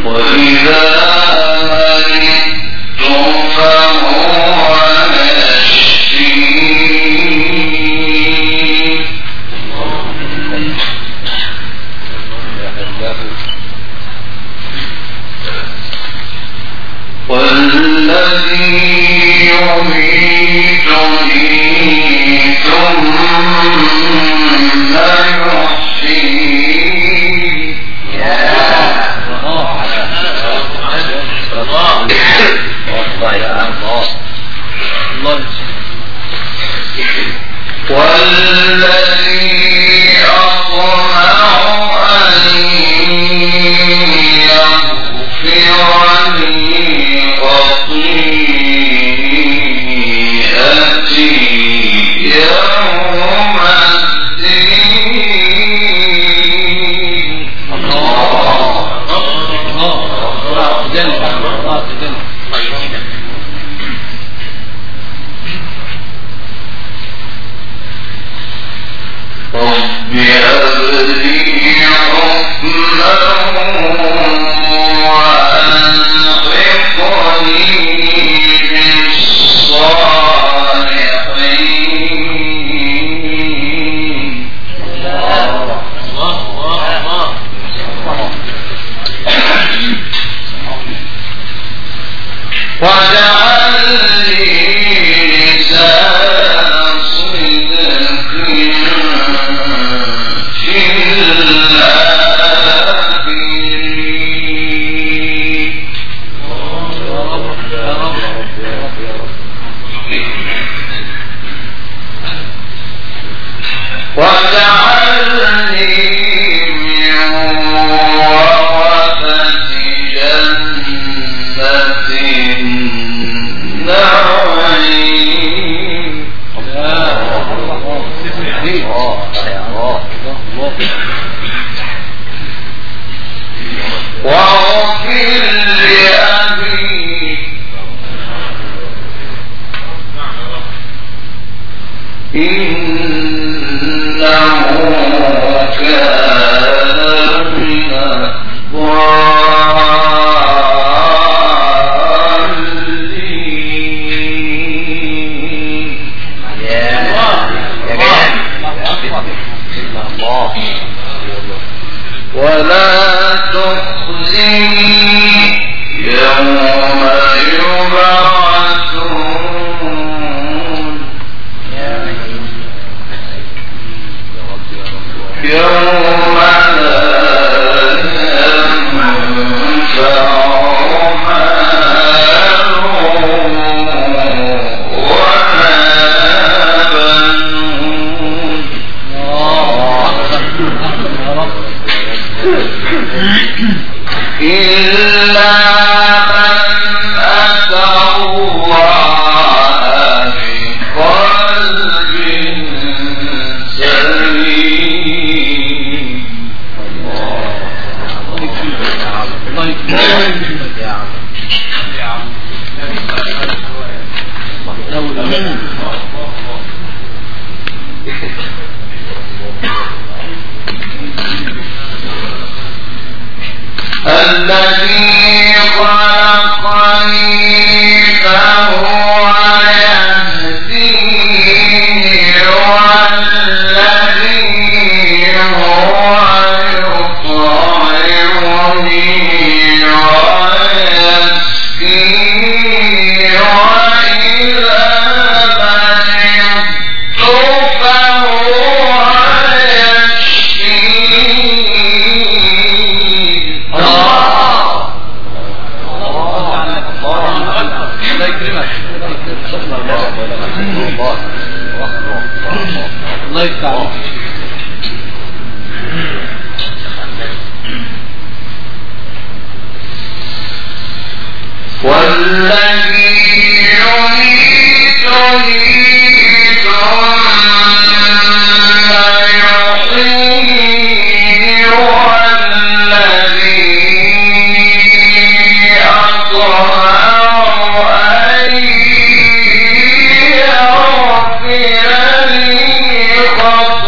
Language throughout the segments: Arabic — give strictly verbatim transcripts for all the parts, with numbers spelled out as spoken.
خطاياي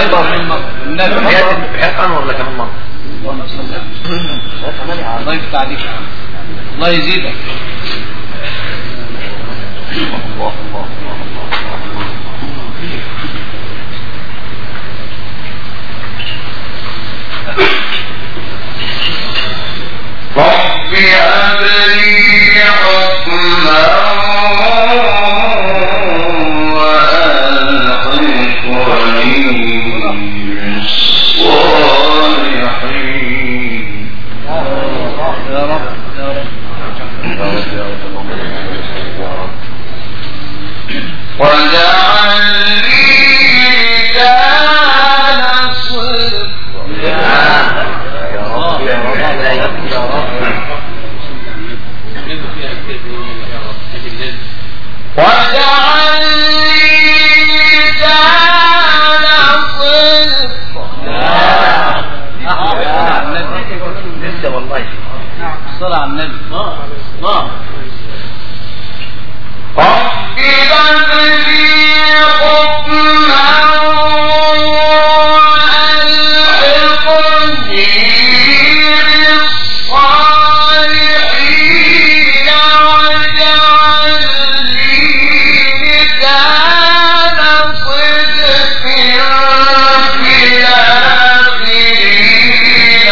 حقا ولا كمان مرة؟ الله يفتح عليك، الله يزيدك. الله الله الله رب هب لي حكما وألحقني بالصالحين. يا رب يا رب واجعل لي لسان صدق. واجعل لي لسان صدق. لسه والله. الصلاة على النبي. الله رب هب لي حكما وألحقني بالصالحين واجعل لي لسان صدق في الآخرين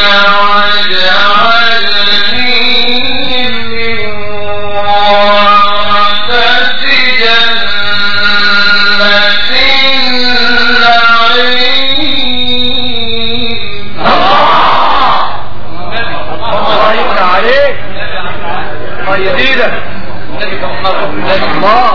واجعلني من ورثة جنة النعيم. الله يفتح عليك، الله يزيدك. الله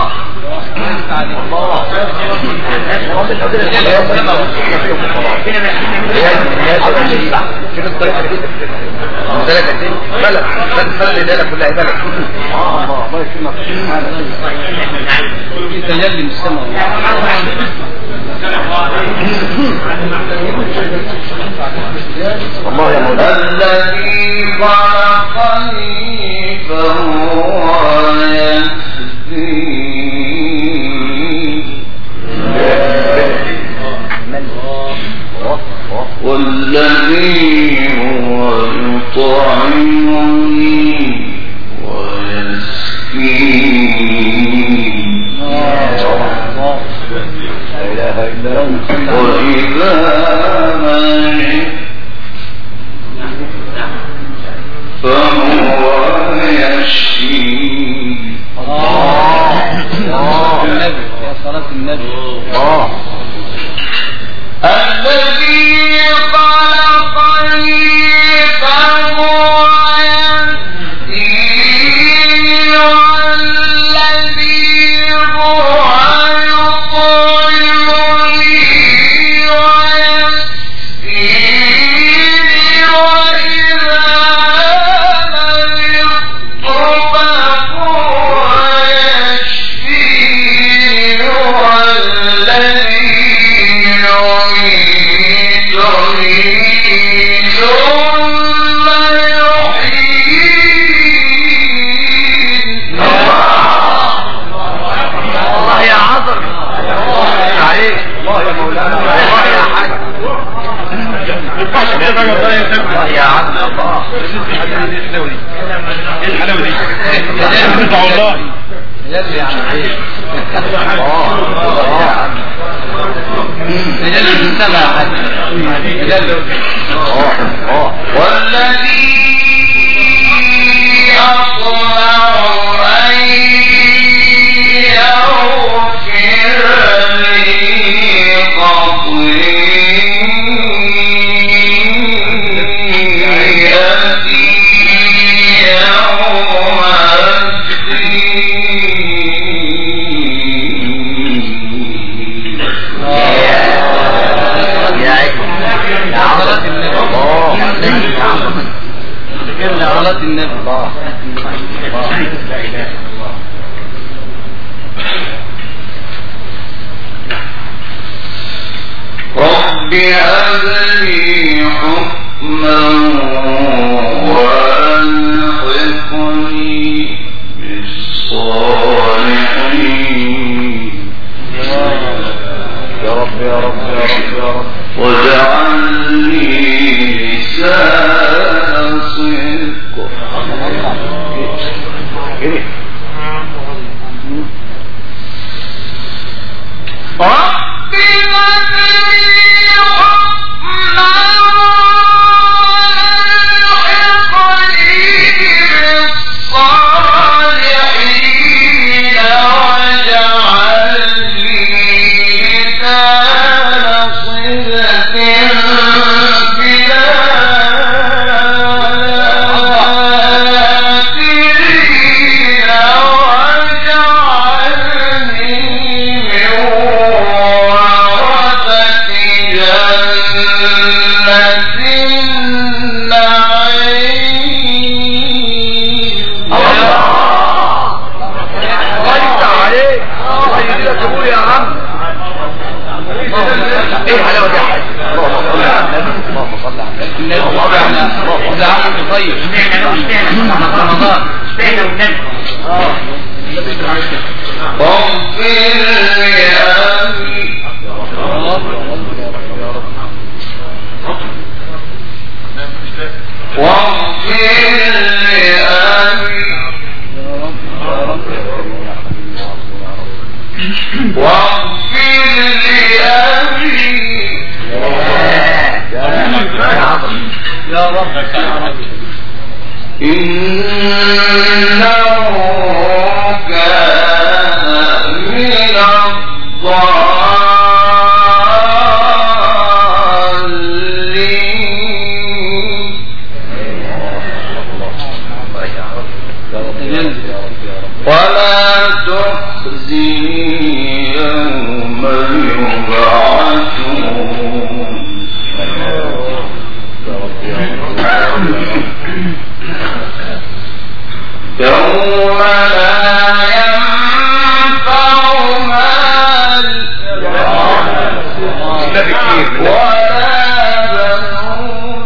تجلي من السماء. الله يا مولانا. الذي خلقني فهو يهدين والذي هو يطعمني ويسقين وإذا مرضت فهو يشفين. النبي يا صلاة النبي. الذي خلقني فهو يهدين والذي هو يطعمني ويسقيني وإذا مرضت فهو يشفين والذي الله يا عظم. عليك الله يا مولانا. الله يا حاج. الله يا عبد الله. ايه الحلاوة دي؟ ارجع والله. يلي عن عيش. يلي من سبع حد. يلي. والذي أطمع أن يغفر لي خطيئتي يوم صلاة النبي. الله لا إله إلا الله. رب هب لي حكما وألحقني بالصالحين. يا رب يا رب يا رب يا رب. واجعل لي لسان صدق رب زدني حكما والحقني بالصالحين واجعل لي لسان صدق في الآخرين واجعلني من ورثة جنة النعيم. الله يفتح عليك. الله يجزيك تقول يا عم. ايه حلاوه يا حاج. اللهم صل على النبي. اللهم صل على النبي. اللهم صل على النبي. طيب رمضان اشمعنى والنبي. اه واغفر لأبي واغفر لأبي واغفر لأبي يا رب إنه كان من الضالين. ولا تخزني يوم يبعثون يوم لا ينفع مال ولا بنون.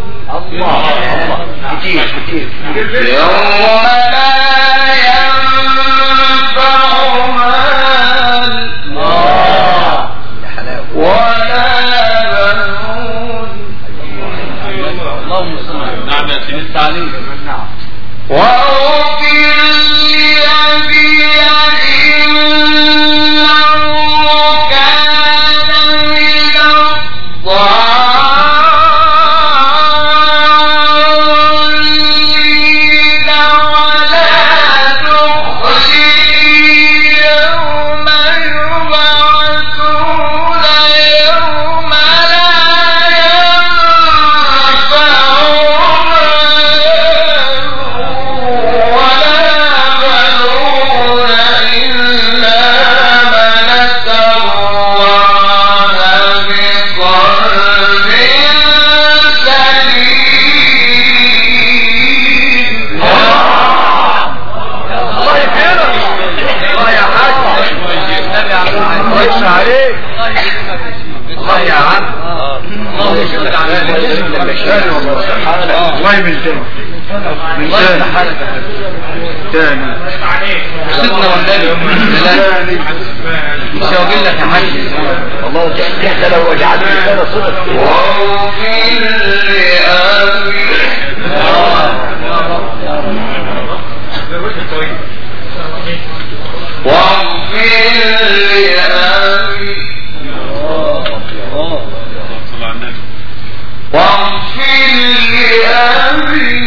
يوم لا ينفع مال ولا بنون. اللهم صل نعم يا سيدي التعليم. واغفر لأبي إنه كان من الضالين. ولا تخزني يوم يبعثون يوم لا ينفع عليك. الله يا عم. الله يشهد على الله من تاني من تاني تاني سيدنا والنبي مش هقول لك يا حاج. الله تحت لو وجعلت لسان صدق. واغفر لأبي واغفر لأبي واغفر لأبي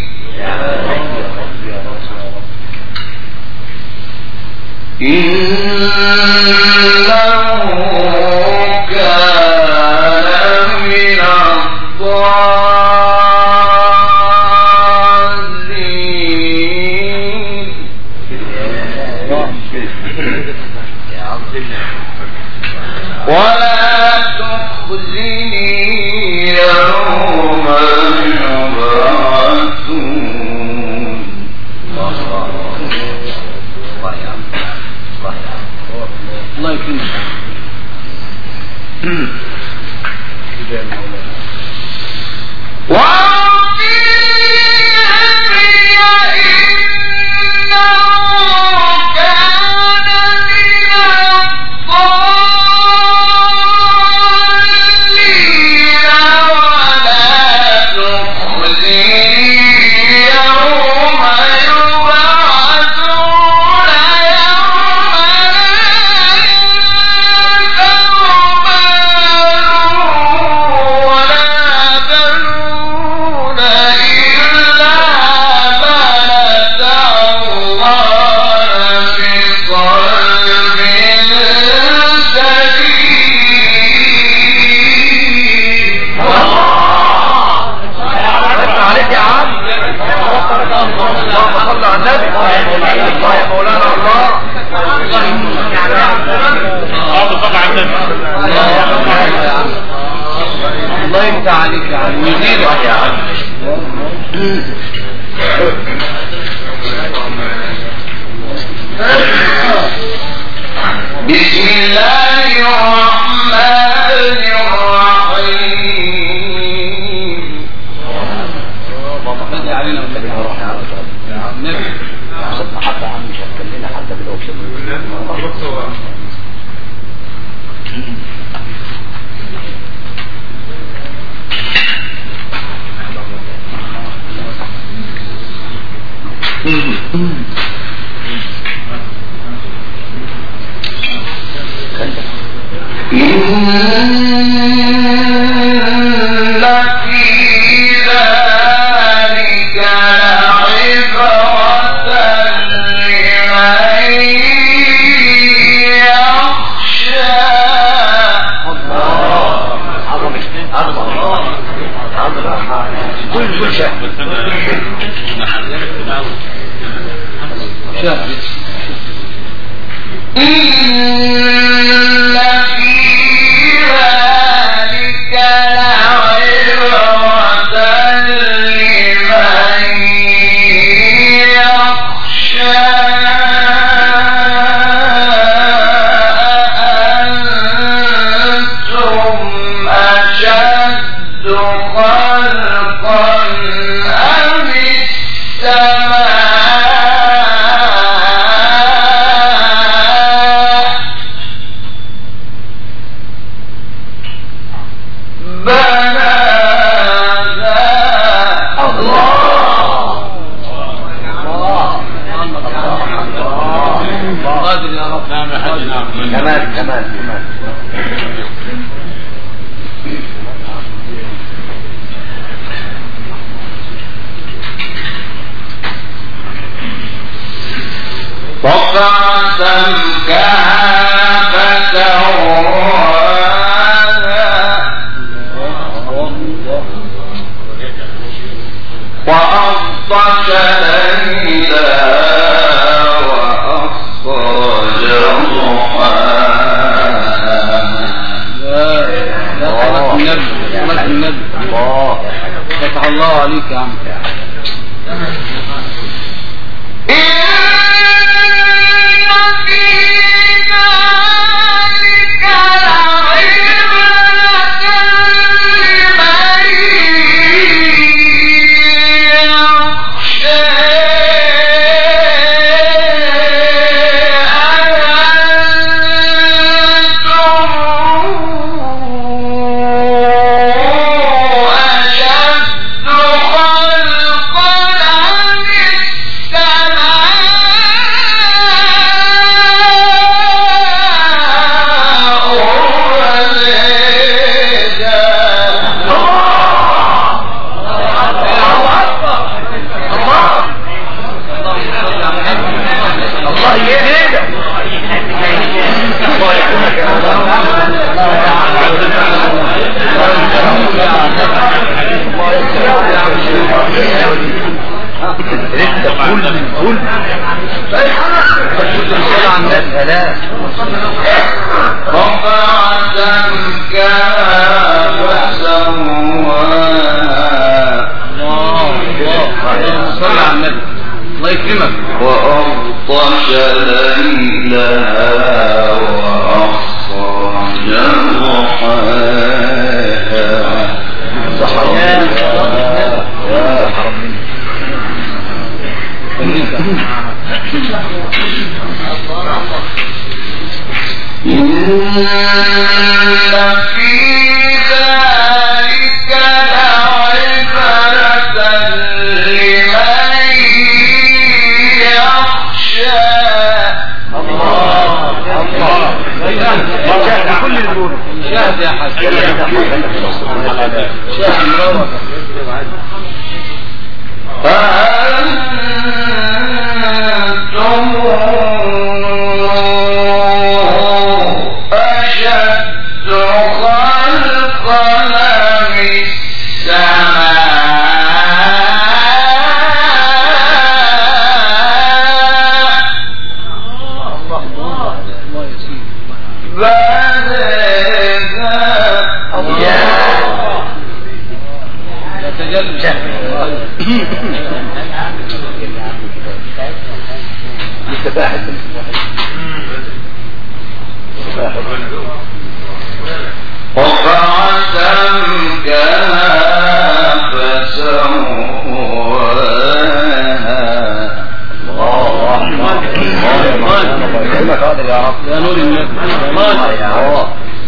إنه كان من الضالين. ولا تخزني يوم يبعثون. الله يكرمك. وَإِنَّهُ كَانَ مِنَ الضَّالِّينَ. ويزيدك يا عم. بسم الله الرحمن الرحيم. بدي علينا وتبقى روح يا النبي صدنا حتى عم مش هتكلمنا حتى بالأوكسجين. إن في ذلك لعبرة لمن يخشى. عظمة عظمة عظمة كل كل شيء شاهد. إن في ذلك لعبرة لمن يخشى. أأنتم أشد خلقا أم السماء كمان كمان كمان رفع سمكها فسواها وأغطش ليلها وأخرج ضحاها. الله فتح الله عليك يا عم. وأغطش ليلها وأخرج ضحاها. إن في ذلك لعبرة لمن يخشى. كل الدول شاهد يا حاج. شاهد مروق. فأنتم أشد خلقا من السماء. حاضر يا رب يا نور النبي الله يا رب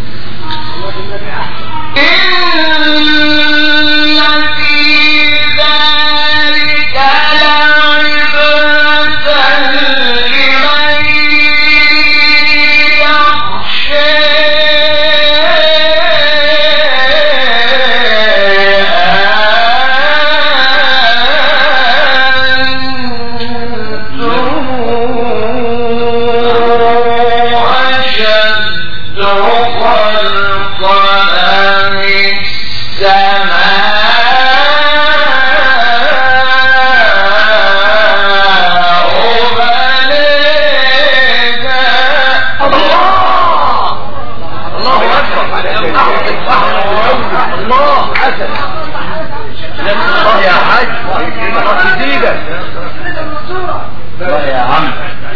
الله يا حاج تزيدك الله يا عم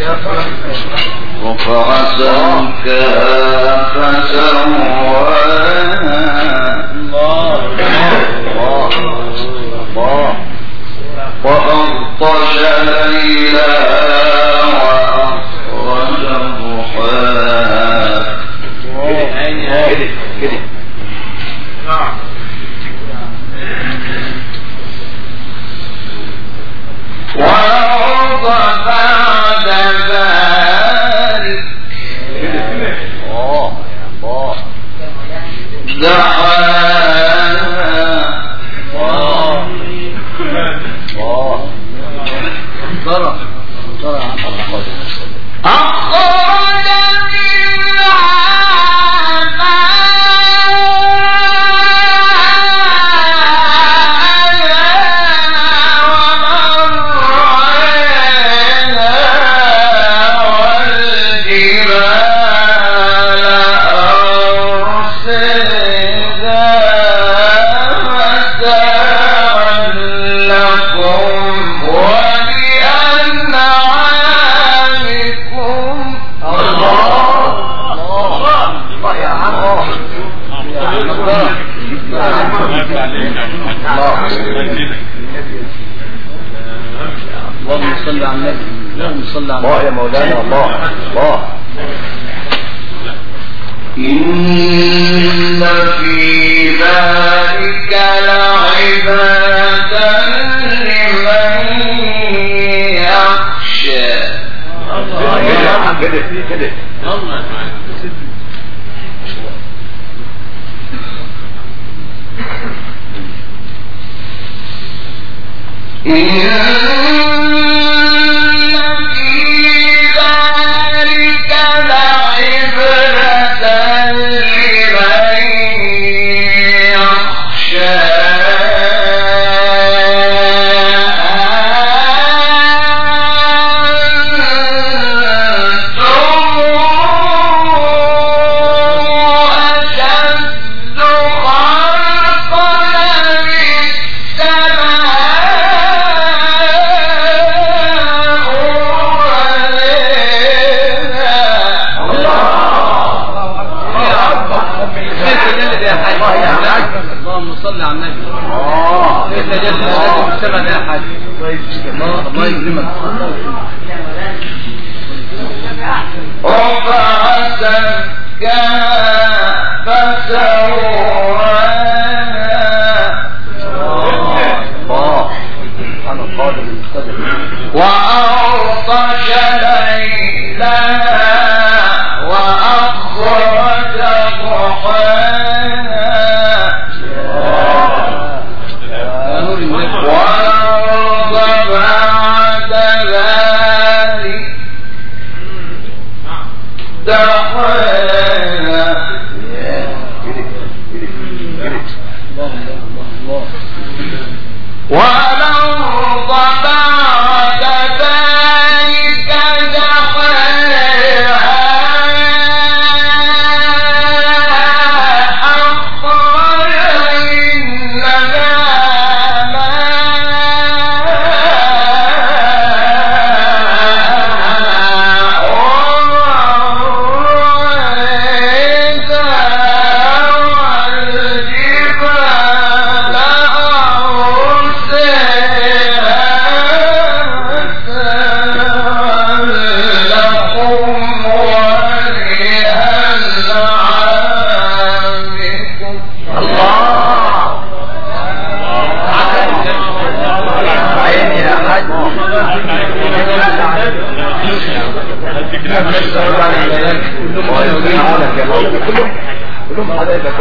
وفرسك فسواها الله الله الله وأغطش ليلها وأخرج ضحاها كده كده وأرض بعد ذلك الله الله دحاها الله الله ضرب ضرب أخرج منها اللهم صل على النبي اللهم صل على الله يا مولانا الله الله إن في ذلك لعبرة لمن يخشى كده كده اللهم صل على النبي كيف جل جلاله بالسبب يا حاج الله يكرمك رفعتك فسواها وأغطش ليلها وأخرج ضحاها وأرض بعد ذلك دحاها والأرض بعد ذلك دحاها كلهم حبايبك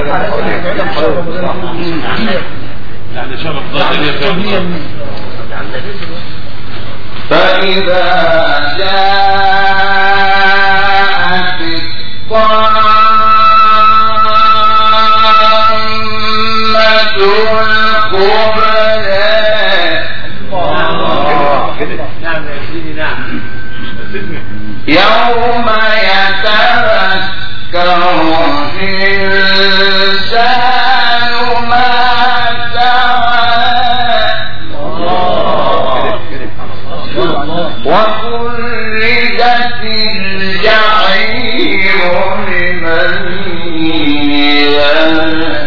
يعني شبك ضاغط فإذا جاءت الطامة الكبرى يوم يتذكر الإنسان ما سعى وخرجت الجحيم لمن يرى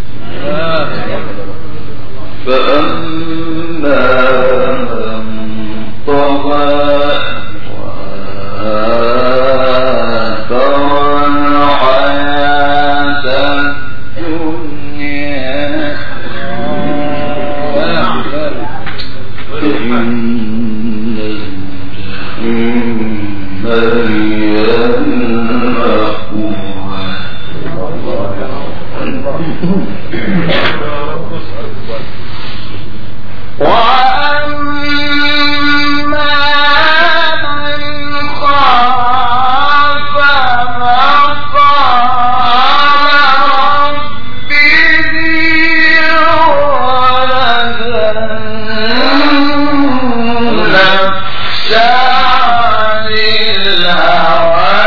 فأما من طغى وآثر الحياة الدنيا فإن الجحيم هي المأوى وأما من خاف مقام ربه ونهى عن الهوى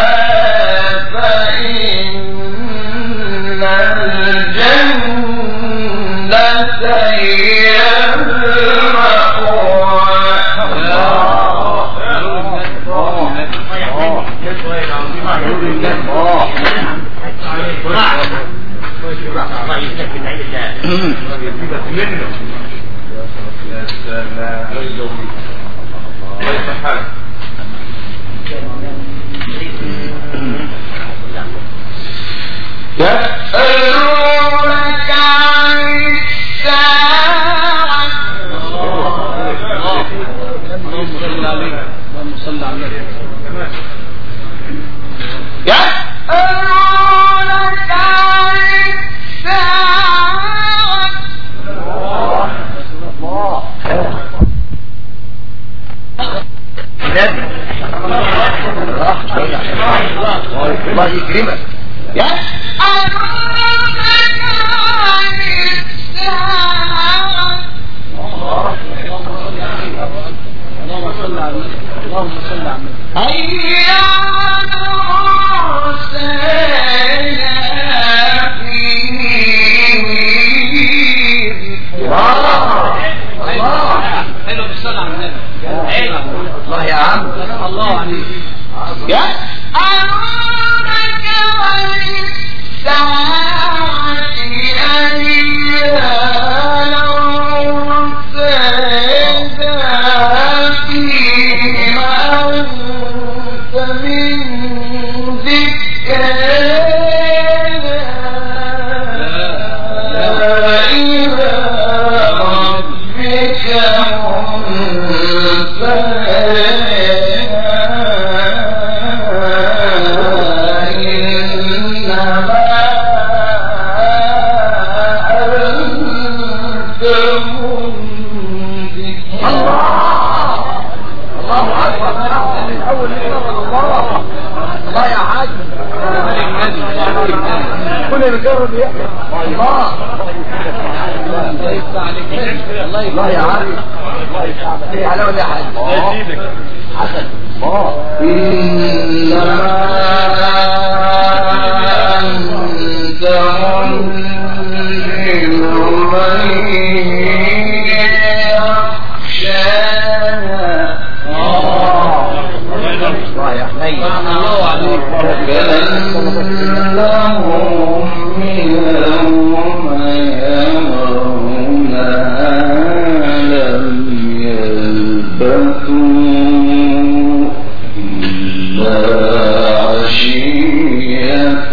فإن الجنة هي يسألونك عن الساعة اللهم صل عليه اللهم صل عليه يسألونك عن الساعة الله يكرمك يسألونك عن الساعة اللهم صل عليه اللهم صل عليه أيان مرسلنا فيه حلو بالصلاة على النبي الله يا عم الله عليه يسألونك عن الساعة أيان مرسلنا فيه أنت من ذكرنا إلى ربك الله يا حاج كل مجرد يحيى الله الله يفتح عليك الله يا عم الله يسعدك ايه حلاوه يا حاج حسن الله إنما أنت منذر من يخشاها الله يا حنين الله عليك كأنهم يوم يرونها لم يلبثوا إلا عشية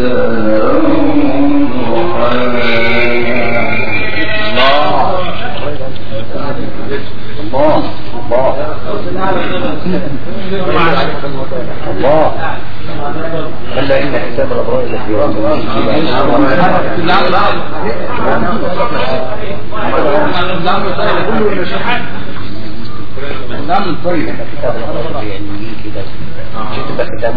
الله الله الله الله خلى إن حساب الأبرار التي نعمل طيب كتاب الأبرار يعني كده شفت بقى كتاب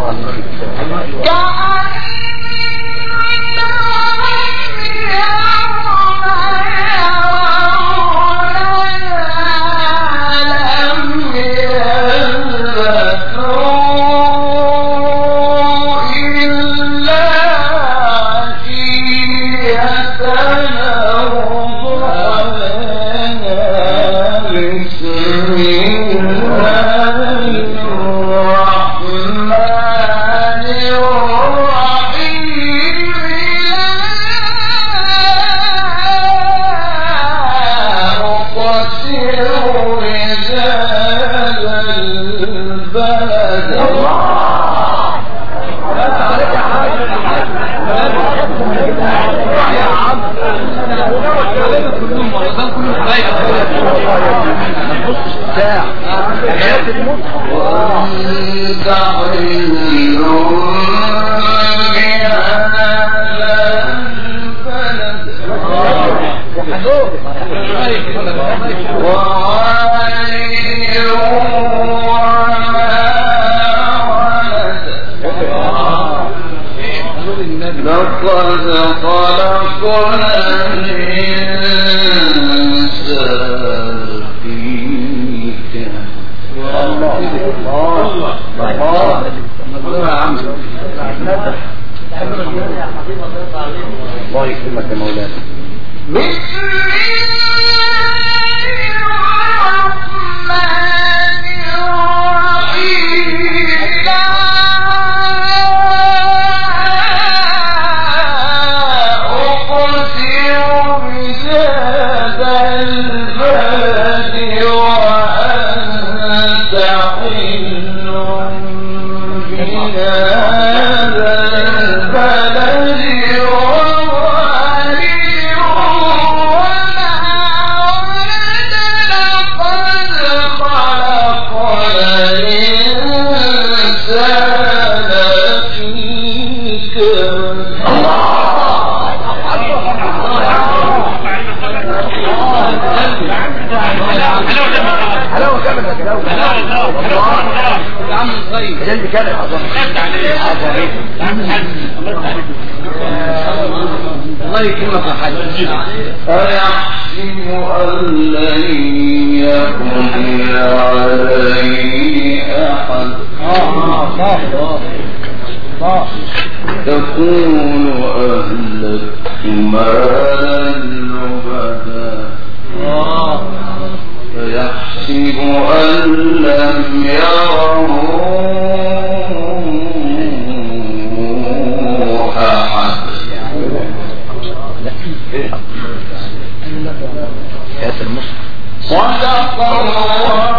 الله يكرمك يا مولانا. الله يكرمك يا حاج. أيحسب أن لن يقضي عليه أحد تقول أهلكت مالا لبدا فيحسب أن لم يره صدق الله